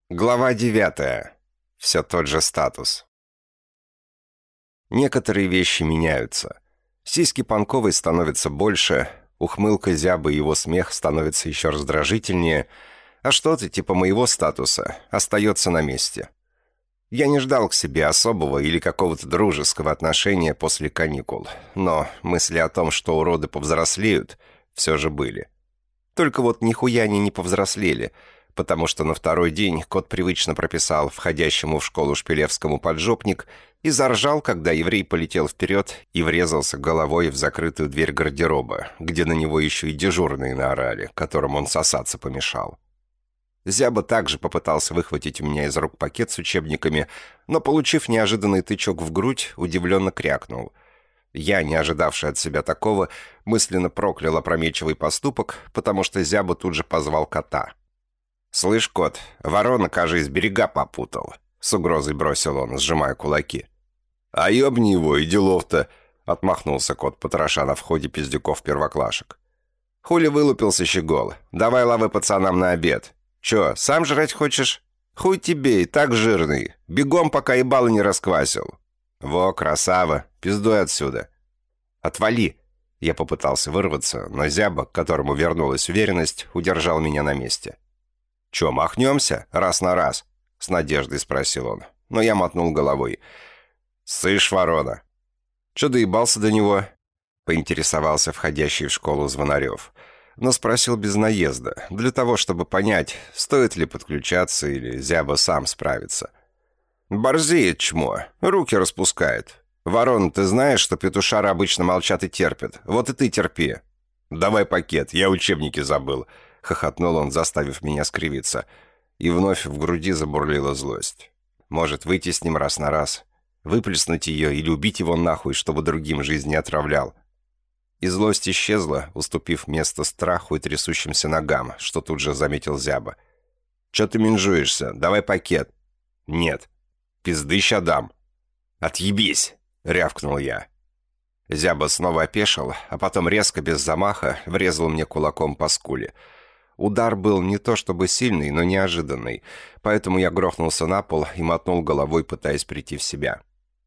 Глава 9. Все тот же статус. Некоторые вещи меняются. Сиськи Панковой становятся больше, ухмылка Зябы и его смех становятся еще раздражительнее, а что-то типа моего статуса остается на месте. Я не ждал к себе особого или какого-то дружеского отношения после каникул, но мысли о том, что уроды повзрослеют, все же были. Только вот нихуя они не повзрослели, потому что на второй день кот привычно прописал входящему в школу Шпилевскому поджопник и заржал, когда еврей полетел вперед и врезался головой в закрытую дверь гардероба, где на него еще и дежурные наорали, которым он сосаться помешал. Зяба также попытался выхватить у меня из рук пакет с учебниками, но, получив неожиданный тычок в грудь, удивленно крякнул. Я, не ожидавший от себя такого, мысленно проклял опрометчивый поступок, потому что Зяба тут же позвал кота. «Слышь, кот, ворона, кажись, берега попутал», — с угрозой бросил он, сжимая кулаки. «А ёбни его, и делов-то», — отмахнулся кот, потроша на входе пиздюков-первоклашек. «Хули вылупился, щегол? Давай лавы пацанам на обед. Чё, сам жрать хочешь? Хуй тебе, и так жирный. Бегом, пока ебало не расквасил». «Во, красава, пиздуй отсюда». «Отвали!» Я попытался вырваться, но Зяба, к которому вернулась уверенность, удержал меня на месте. «Чё, махнёмся? Раз на раз?» — с надеждой спросил он. Но я мотнул головой. «Слышь, ворона!» «Чё доебался до него?» — поинтересовался входящий в школу Звонарёв. Но спросил без наезда, для того, чтобы понять, стоит ли подключаться или Зяба сам справится. «Борзеет чмо, руки распускает. Ворона, ты знаешь, что петушары обычно молчат и терпят? Вот и ты терпи». «Давай пакет, я учебники забыл», — хохотнул он, заставив меня скривиться. И вновь в груди забурлила злость. Может, выйти с ним раз на раз, выплеснуть ее или убить его нахуй, чтобы другим жизнь не отравлял. И злость исчезла, уступив место страху и трясущимся ногам, что тут же заметил Зяба. «Чё ты менжуешься? Давай пакет». «Нет». «Пизды ща дам». «Отъебись!» — рявкнул я. Зяба снова опешил, а потом резко, без замаха, врезал мне кулаком по скуле. Удар был не то чтобы сильный, но неожиданный, поэтому я грохнулся на пол и мотнул головой, пытаясь прийти в себя.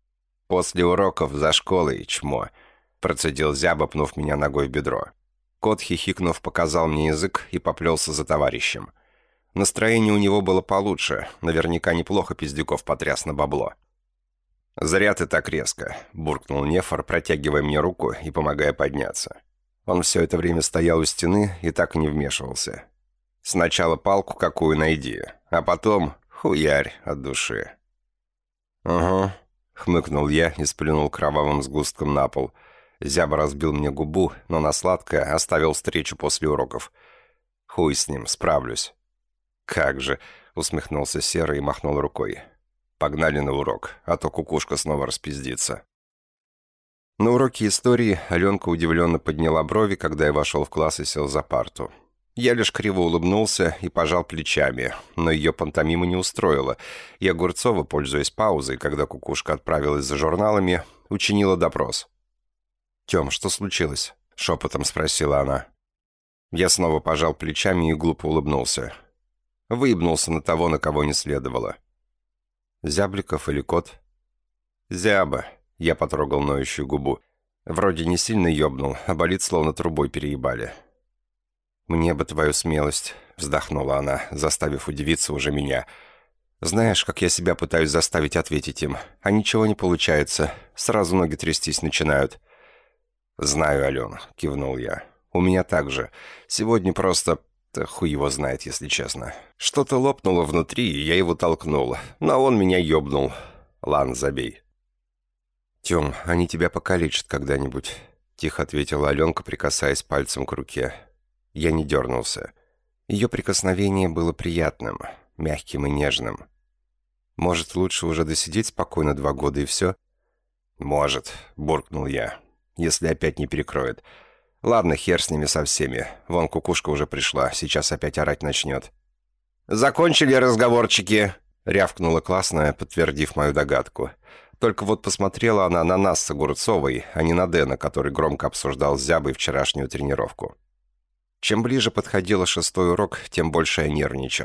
«После уроков за школой, чмо», — процедил Зяба, пнув меня ногой в бедро. Кот, хихикнув, показал мне язык и поплелся за товарищем. Настроение у него было получше, наверняка неплохо пиздюков потряс на бабло. «Зря ты так резко», — буркнул Нефор, протягивая мне руку и помогая подняться. Он все это время стоял у стены и так и не вмешивался. «Сначала палку какую найди, а потом хуярь от души». «Угу», — хмыкнул я и сплюнул кровавым сгустком на пол. Зяба разбил мне губу, но на сладкое оставил встречу после уроков. «Хуй с ним, справлюсь». «Как же», — усмехнулся Серый и махнул рукой. «Погнали на урок, а то кукушка снова распиздится». На уроке истории Аленка удивленно подняла брови, когда я вошел в класс и сел за парту. Я лишь криво улыбнулся и пожал плечами, но ее пантомима не устроила, и Огурцова, пользуясь паузой, когда кукушка отправилась за журналами, учинила допрос. «Тем, что случилось?» — шепотом спросила она. Я снова пожал плечами и глупо улыбнулся. Выебнулся на того, на кого не следовало. «Зябликов или кот?» «Зяба», — я потрогал ноющую губу. Вроде не сильно ёбнул, а болит, словно трубой переебали. «Мне бы твою смелость», — вздохнула она, заставив удивиться уже меня. «Знаешь, как я себя пытаюсь заставить ответить им, а ничего не получается, сразу ноги трястись начинают». «Знаю, Ален», — кивнул я. «У меня так же. Сегодня просто... Да хуй его знает, если честно. Что-то лопнуло внутри, и я его толкнул. Но он меня ёбнул. Ладно, забей». «Тём, они тебя покалечат когда-нибудь», — тихо ответила Аленка, прикасаясь пальцем к руке. Я не дернулся. Ее прикосновение было приятным, мягким и нежным. «Может, лучше уже досидеть спокойно 2 года и все?» «Может», — буркнул я, — «если опять не перекроет. Ладно, хер с ними со всеми. Вон кукушка уже пришла, сейчас опять орать начнет». «Закончили разговорчики?» — рявкнула классная, подтвердив мою догадку. Только вот посмотрела она на нас с Огурцовой, а не на Дэна, который громко обсуждал с Зябой вчерашнюю тренировку. Чем ближе подходил 6-й урок, тем больше я нервничал.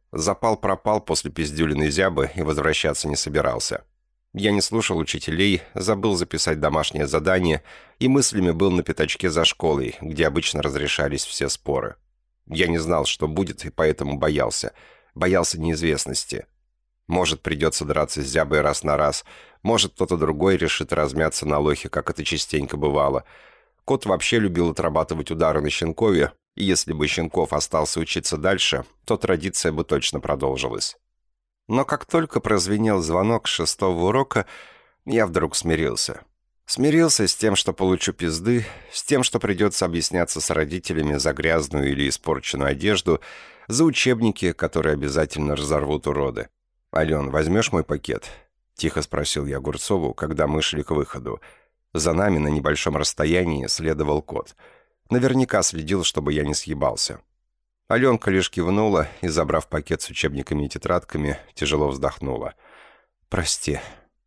Запал пропал после пиздюлиной зябы и возвращаться не собирался. Я не слушал учителей, забыл записать домашнее задание и мыслями был на пятачке за школой, где обычно разрешались все споры. Я не знал, что будет, и поэтому боялся. Боялся неизвестности. Может, придется драться с зябой раз на раз, может, кто-то другой решит размяться на лохе, как это частенько бывало. Кот вообще любил отрабатывать удары на Щенкове, и если бы Щенков остался учиться дальше, то традиция бы точно продолжилась. Но как только прозвенел звонок 6-го урока, я вдруг смирился. Смирился с тем, что получу пизды, с тем, что придется объясняться с родителями за грязную или испорченную одежду, за учебники, которые обязательно разорвут уроды. «Ален, возьмешь мой пакет?» — тихо спросил я Огурцову, когда мы шли к выходу. За нами на небольшом расстоянии следовал кот. Наверняка следил, чтобы я не съебался. Аленка лишь кивнула и, забрав пакет с учебниками и тетрадками, тяжело вздохнула. «Прости».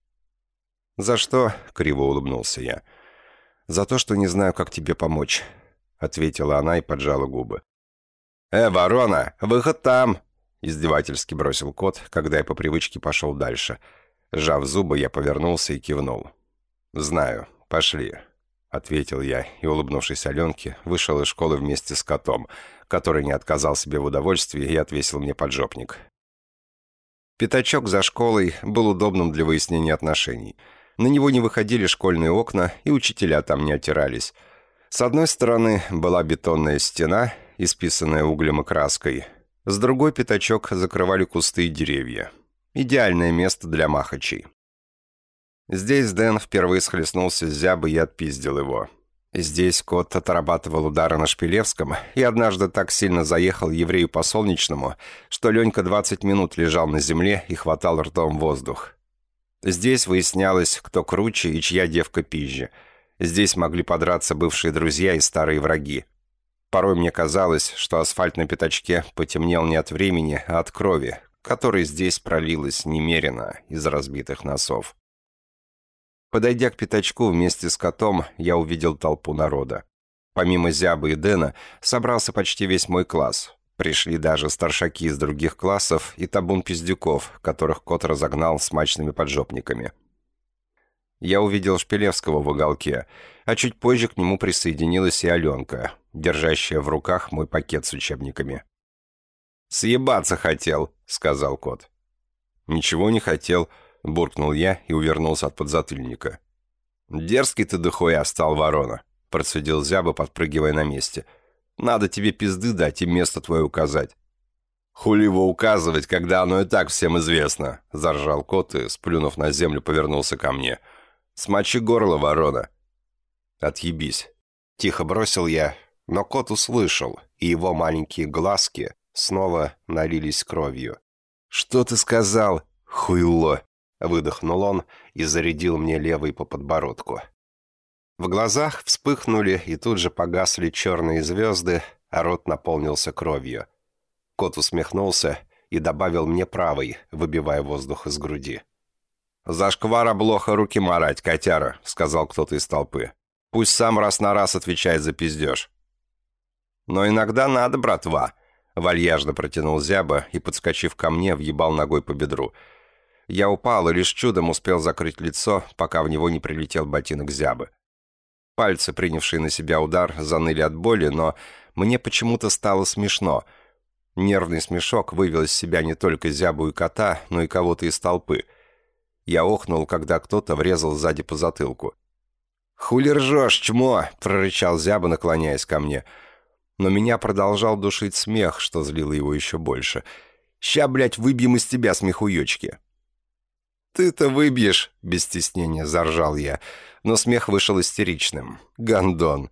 «За что?» — криво улыбнулся я. «За то, что не знаю, как тебе помочь», — ответила она и поджала губы. Ворона, выход там!» — издевательски бросил кот, когда я по привычке пошел дальше. Сжав зубы, я повернулся и кивнул. «Знаю, пошли», — ответил я и, улыбнувшись Аленке, вышел из школы вместе с котом, который не отказал себе в удовольствии и отвесил мне поджопник. Пятачок за школой был удобным для выяснения отношений. На него не выходили школьные окна, и учителя там не отирались. С одной стороны была бетонная стена, исписанная углем и краской. С другой пятачок закрывали кусты и деревья. Идеальное место для махачей. Здесь Дэн впервые схлестнулся с зябой и отпиздил его. Здесь кот отрабатывал удары на Шпилевском и однажды так сильно заехал еврею по солнечному, что Ленька 20 минут лежал на земле и хватал ртом воздух. Здесь выяснялось, кто круче и чья девка пизже. Здесь могли подраться бывшие друзья и старые враги. Порой мне казалось, что асфальт на пятачке потемнел не от времени, а от крови, которой здесь пролилась немерено из разбитых носов. Подойдя к пятачку вместе с котом, я увидел толпу народа. Помимо Зябы и Дэна, собрался почти весь мой класс. Пришли даже старшаки из других классов и табун пиздюков, которых кот разогнал смачными поджопниками. Я увидел Шпилевского в уголке, а чуть позже к нему присоединилась и Аленка, держащая в руках мой пакет с учебниками. «Съебаться хотел», — сказал кот. «Ничего не хотел», — буркнул я и увернулся от подзатыльника. «Дерзкий ты дохуя стал, ворона», — процедил Зяба, подпрыгивая на месте. «Надо тебе пизды дать и место твое указать». «Хули его указывать, когда оно и так всем известно», — заржал кот и, сплюнув на землю, повернулся ко мне. «Смочи горло, ворона». «Отъебись», — тихо бросил я, но кот услышал, и его маленькие глазки снова налились кровью. «Что ты сказал, хуйло?» — выдохнул он и зарядил мне левый по подбородку. В глазах вспыхнули и тут же погасли черные звезды, а рот наполнился кровью. Кот усмехнулся и добавил мне правый, выбивая воздух из груди. «Зашквар облоха руки марать, котяра», — сказал кто-то из толпы. «Пусть сам раз на раз отвечает за пиздеж». «Но иногда надо, братва», — вальяжно протянул Зяба и, подскочив ко мне, въебал ногой по бедру. Я упал и лишь чудом успел закрыть лицо, пока в него не прилетел ботинок Зябы. Пальцы, принявшие на себя удар, заныли от боли, но мне почему-то стало смешно. Нервный смешок вывел из себя не только Зябу и кота, но и кого-то из толпы. Я охнул, когда кто-то врезал сзади по затылку. «Хули ржешь, чмо!» — прорычал Зяба, наклоняясь ко мне. Но меня продолжал душить смех, что злило его еще больше. «Ща, блядь, выбьем из тебя смехуёчки!» «Ты-то выбьешь!» — без стеснения заржал я, но смех вышел истеричным. «Гондон!»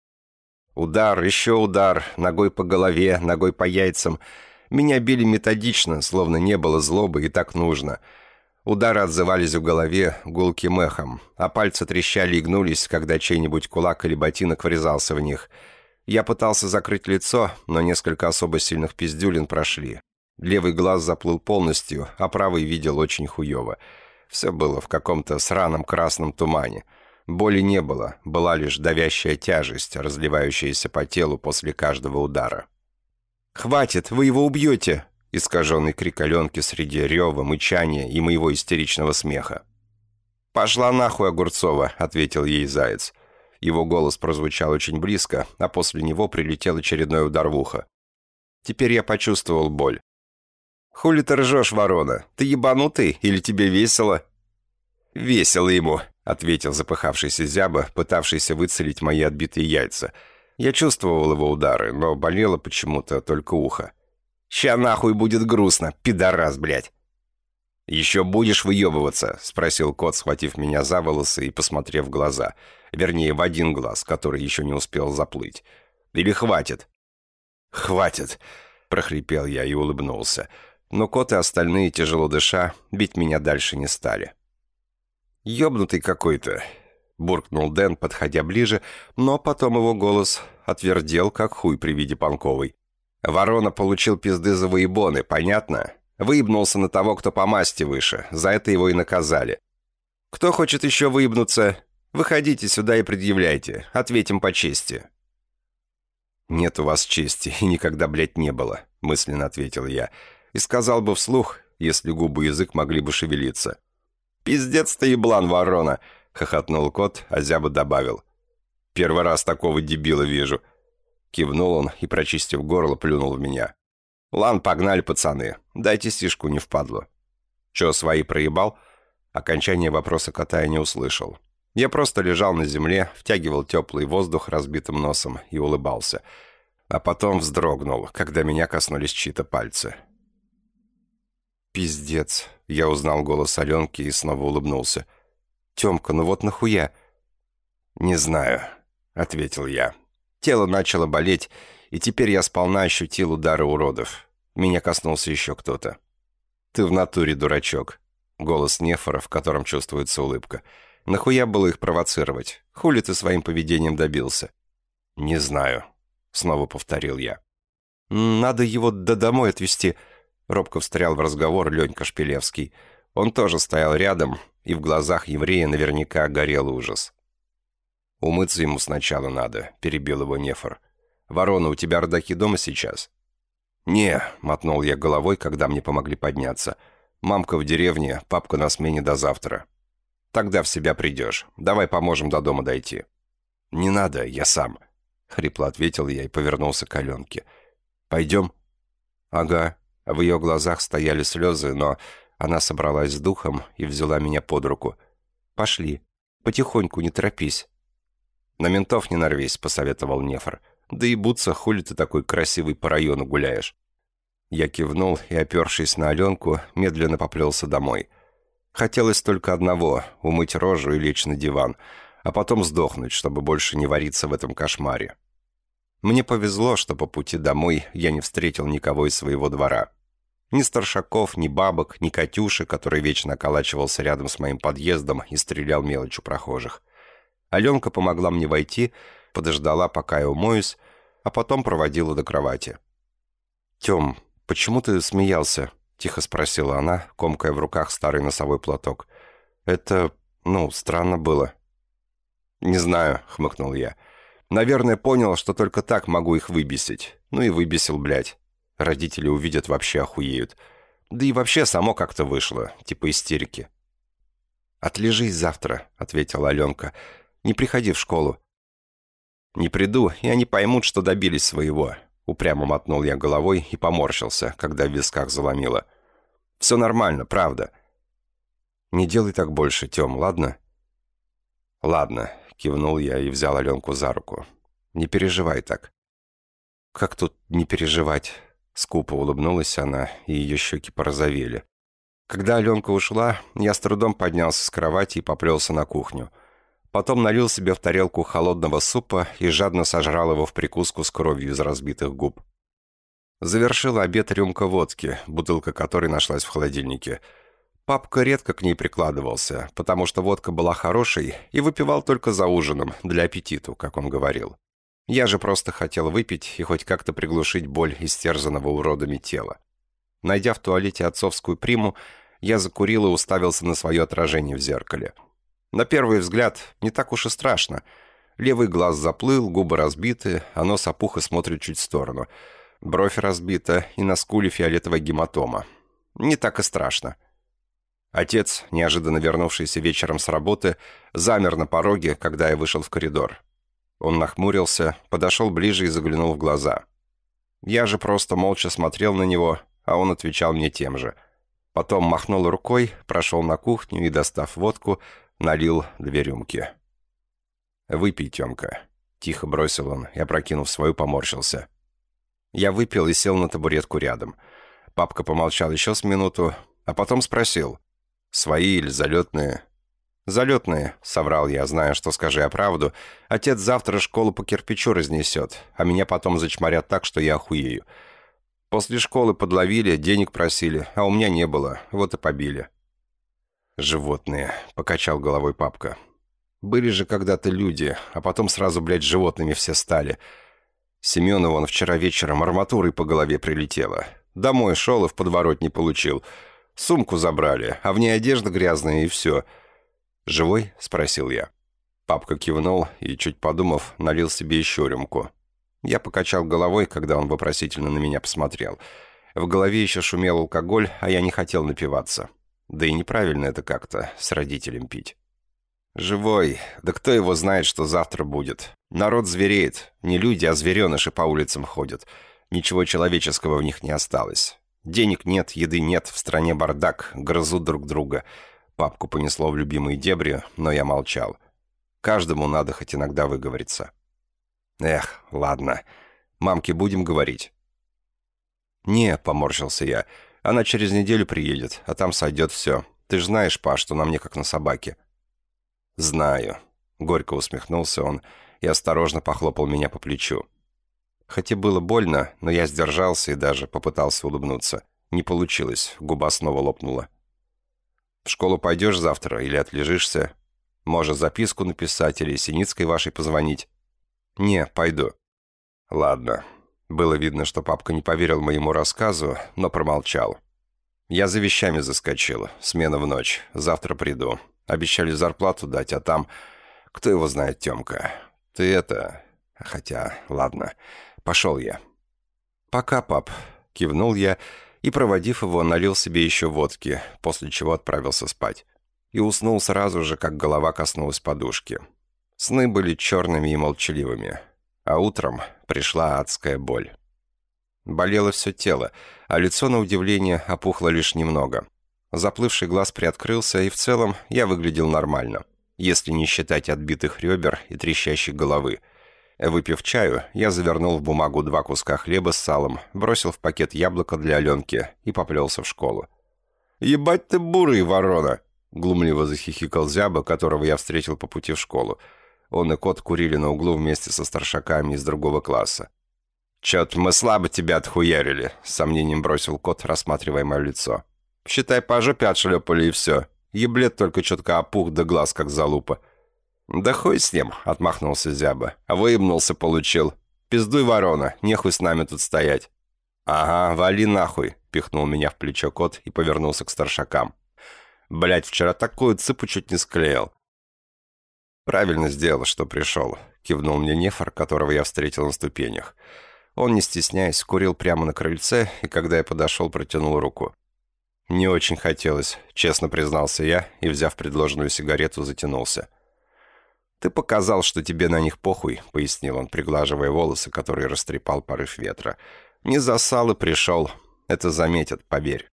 Удар, еще удар, ногой по голове, ногой по яйцам. Меня били методично, словно не было злобы и так нужно. Удары отзывались в голове гулким эхом, а пальцы трещали и гнулись, когда чей-нибудь кулак или ботинок врезался в них. Я пытался закрыть лицо, но несколько особо сильных пиздюлин прошли. Левый глаз заплыл полностью, а правый видел очень хуёво. Все было в каком-то сраном красном тумане. Боли не было, была лишь давящая тяжесть, разливающаяся по телу после каждого удара. «Хватит, вы его убьете!» Искаженный крик Аленки среди рева, мычания и моего истеричного смеха. «Пошла нахуй, Огурцова!» — ответил ей Заяц. Его голос прозвучал очень близко, а после него прилетел очередной удар в ухо. Теперь я почувствовал боль. «Хули ты ржешь, ворона? Ты ебанутый или тебе весело?» «Весело ему», — ответил запыхавшийся зяба, пытавшийся выцелить мои отбитые яйца. Я чувствовал его удары, но болело почему-то только ухо. «Ща нахуй будет грустно, пидорас, блядь!» «Еще будешь выебываться?» — спросил кот, схватив меня за волосы и посмотрев в глаза. Вернее, в один глаз, который еще не успел заплыть. «Или хватит?» «Хватит!» — прохрипел я и улыбнулся. Но кот и остальные, тяжело дыша, бить меня дальше не стали. «Ебнутый какой-то!» — буркнул Дэн, подходя ближе, но потом его голос отвердел, как хуй при виде Панковой. «Ворона получил пизды за выебоны, понятно? Выебнулся на того, кто по масти выше. За это его и наказали. Кто хочет еще выебнуться? Выходите сюда и предъявляйте. Ответим по чести». «Нет у вас чести, и никогда, блядь, не было», — мысленно ответил я. И сказал бы вслух, если губы и язык могли бы шевелиться. «Пиздец ты еблан, ворона!» — хохотнул кот, а зяба добавил. «Первый раз такого дебила вижу». Кивнул он и, прочистив горло, плюнул в меня. «Лан, погнали, пацаны. Дайте сишку, не впадло». «Чё, свои проебал?» Окончание вопроса кота я не услышал. Я просто лежал на земле, втягивал теплый воздух разбитым носом и улыбался. А потом вздрогнул, когда меня коснулись чьи-то пальцы. «Пиздец!» — я узнал голос Аленки и снова улыбнулся. «Тёмка, ну вот нахуя?» «Не знаю», — ответил я. Тело начало болеть, и теперь я сполна ощутил удары уродов. Меня коснулся еще кто-то. «Ты в натуре дурачок», — голос Нефора, в котором чувствуется улыбка. «Нахуя было их провоцировать? Хули ты своим поведением добился?» «Не знаю», — снова повторил я. «Надо его домой отвезти», — робко встрял в разговор Ленька Шпилевский. Он тоже стоял рядом, и в глазах еврея наверняка горел ужас. «Умыться ему сначала надо», — перебил его Нефор. «Ворона, у тебя родаки дома сейчас?» «Не», — мотнул я головой, когда мне помогли подняться. «Мамка в деревне, папка на смене до завтра». «Тогда в себя придешь. Давай поможем до дома дойти». «Не надо, я сам», — хрипло ответил я и повернулся к Аленке. «Пойдем?» «Ага». В ее глазах стояли слезы, но она собралась с духом и взяла меня под руку. «Пошли. Потихоньку, не торопись». «На ментов не нарвись», — посоветовал Нефор. «Да и бутся, хули ты такой красивый по району гуляешь». Я кивнул и, опершись на Аленку, медленно поплелся домой. Хотелось только одного — умыть рожу и лечь на диван, а потом сдохнуть, чтобы больше не вариться в этом кошмаре. Мне повезло, что по пути домой я не встретил никого из своего двора. Ни старшаков, ни бабок, ни Катюши, который вечно околачивался рядом с моим подъездом и стрелял мелочь у прохожих. Аленка помогла мне войти, подождала, пока я умоюсь, а потом проводила до кровати. «Тем, почему ты смеялся?» — тихо спросила она, комкая в руках старый носовой платок. «Это, странно было». «Не знаю», — хмыкнул я. «Наверное, понял, что только так могу их выбесить. Ну и выбесил, блядь. Родители увидят, вообще охуеют. Да и вообще само как-то вышло, типа истерики». «Отлежись завтра», — ответила Аленка. «Не приходи в школу». «Не приду, и они поймут, что добились своего». Упрямо мотнул я головой и поморщился, когда в висках заломило. «Все нормально, правда». «Не делай так больше, Тем, ладно?» «Ладно», — кивнул я и взял Аленку за руку. «Не переживай так». «Как тут не переживать?» Скупо улыбнулась она, и ее щеки порозовели. Когда Аленка ушла, я с трудом поднялся с кровати и поплелся на кухню. Потом налил себе в тарелку холодного супа и жадно сожрал его в прикуску с кровью из разбитых губ. Завершил обед рюмка водки, бутылка которой нашлась в холодильнике. Папка редко к ней прикладывался, потому что водка была хорошей и выпивал только за ужином, для аппетиту, как он говорил. Я же просто хотел выпить и хоть как-то приглушить боль истерзанного уродами тела. Найдя в туалете отцовскую приму, я закурил и уставился на свое отражение в зеркале. На первый взгляд, не так уж и страшно. Левый глаз заплыл, губы разбиты, а нос опух и смотрит чуть в сторону. Бровь разбита и на скуле фиолетовая гематома. Не так и страшно. Отец, неожиданно вернувшийся вечером с работы, замер на пороге, когда я вышел в коридор. Он нахмурился, подошел ближе и заглянул в глаза. Я же просто молча смотрел на него, а он отвечал мне тем же. Потом махнул рукой, прошел на кухню и, достав водку, налил 2 рюмки. «Выпей, Тёмка», — тихо бросил он и, опрокинув свою, поморщился. Я выпил и сел на табуретку рядом. Папка помолчал еще с минуту, а потом спросил: «Свои или залетные?» «Залетные», — соврал я, зная, что, скажи я правду, отец завтра школу по кирпичу разнесет, а меня потом зачморят так, что я охуею. После школы подловили, денег просили, а у меня не было, вот и побили». «Животные», — покачал головой папка. «Были же когда-то люди, а потом сразу, блядь, животными все стали. Семену вон вчера вечером арматурой по голове прилетело. Домой шел и в подворотне получил. Сумку забрали, а в ней одежда грязная и все». «Живой?» — спросил я. Папка кивнул и, чуть подумав, налил себе еще рюмку. Я покачал головой, когда он вопросительно на меня посмотрел. В голове еще шумел алкоголь, а я не хотел напиваться. Да и неправильно это как-то, с родителем пить. «Живой. Да кто его знает, что завтра будет? Народ звереет. Не люди, а звереныши по улицам ходят. Ничего человеческого в них не осталось. Денег нет, еды нет, в стране бардак, грызут друг друга». Папку понесло в любимые дебри, но я молчал. Каждому надо хоть иногда выговориться. «Эх, ладно. Мамке будем говорить?» «Не», — поморщился я. «Она через неделю приедет, а там сойдет все. Ты ж знаешь, па, что на мне как на собаке». «Знаю», — горько усмехнулся он и осторожно похлопал меня по плечу. Хоть и было больно, но я сдержался и даже попытался улыбнуться. Не получилось, губа снова лопнула. «В школу пойдешь завтра или отлежишься? Может, записку написать или Синицкой вашей позвонить?» «Не, пойду». «Ладно». Было видно, что папка не поверил моему рассказу, но промолчал. «Я за вещами заскочил. Смена в ночь. Завтра приду. Обещали зарплату дать, а там... Кто его знает, Тёмка? Ты это... Хотя, ладно. Пошел я». «Пока, пап», — кивнул я, и, проводив его, налил себе еще водки, после чего отправился спать. И уснул сразу же, как голова коснулась подушки. Сны были черными и молчаливыми. А утром пришла адская боль. Болело все тело, а лицо, на удивление, опухло лишь немного. Заплывший глаз приоткрылся, и в целом я выглядел нормально, если не считать отбитых ребер и трещащей головы. Выпив чаю, я завернул в бумагу 2 куска хлеба с салом, бросил в пакет яблоко для Аленки и поплелся в школу. «Ебать ты бурый, ворона!» — глумливо захихикал Зяба, которого я встретил по пути в школу. Он и кот курили на углу вместе со старшаками из другого класса. «Чё-то мы слабо тебя отхуярили», — с сомнением бросил кот, рассматривая мое лицо. «Считай, по жопе отшлепали и все. Еблет только чутка опух да глаз, как залупа». «Да хуй с ним», — отмахнулся Зяба. «Выебнулся получил. Пиздуй, ворона, нехуй с нами тут стоять». «Ага, вали нахуй», — пихнул меня в плечо кот и повернулся к старшакам. «Блядь, вчера такую цыпу чуть не склеил». «Правильно сделал, что пришел», — кивнул мне Нефор, которого я встретил на ступенях. Он, не стесняясь, курил прямо на крыльце, и когда я подошел, протянул руку. «Не очень хотелось», — честно признался я, и, взяв предложенную сигарету, затянулся. «Ты показал, что тебе на них похуй», — пояснил он, приглаживая волосы, которые растрепал порыв ветра. «Не засал и пришел. Это заметят, поверь».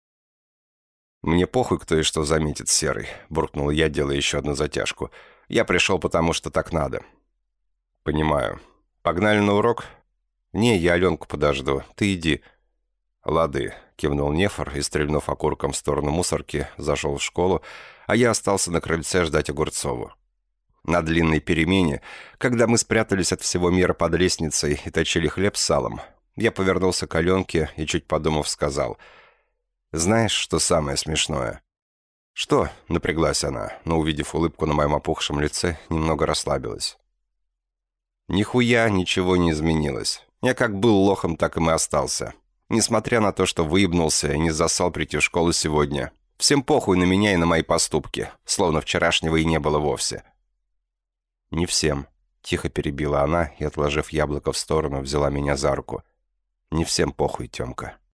«Мне похуй, кто и что заметит, Серый», — буркнул я, делая еще одну затяжку. «Я пришел, потому что так надо». «Понимаю. Погнали на урок?» «Не, я Аленку подожду. Ты иди». «Лады», — кивнул Нефор и, стрельнув окурком в сторону мусорки, зашел в школу, а я остался на крыльце ждать Огурцову. На длинной перемене, когда мы спрятались от всего мира под лестницей и точили хлеб с салом, я повернулся к Аленке и, чуть подумав, сказал: «Знаешь, что самое смешное?» «Что?» — напряглась она, но, увидев улыбку на моем опухшем лице, немного расслабилась. «Нихуя ничего не изменилось. Я как был лохом, так и остался. Несмотря на то, что выебнулся и не засал прийти в школу сегодня. Всем похуй на меня и на мои поступки, словно вчерашнего и не было вовсе». «Не всем», — тихо перебила она и, отложив яблоко в сторону, взяла меня за руку. Не всем похуй, Тёмка.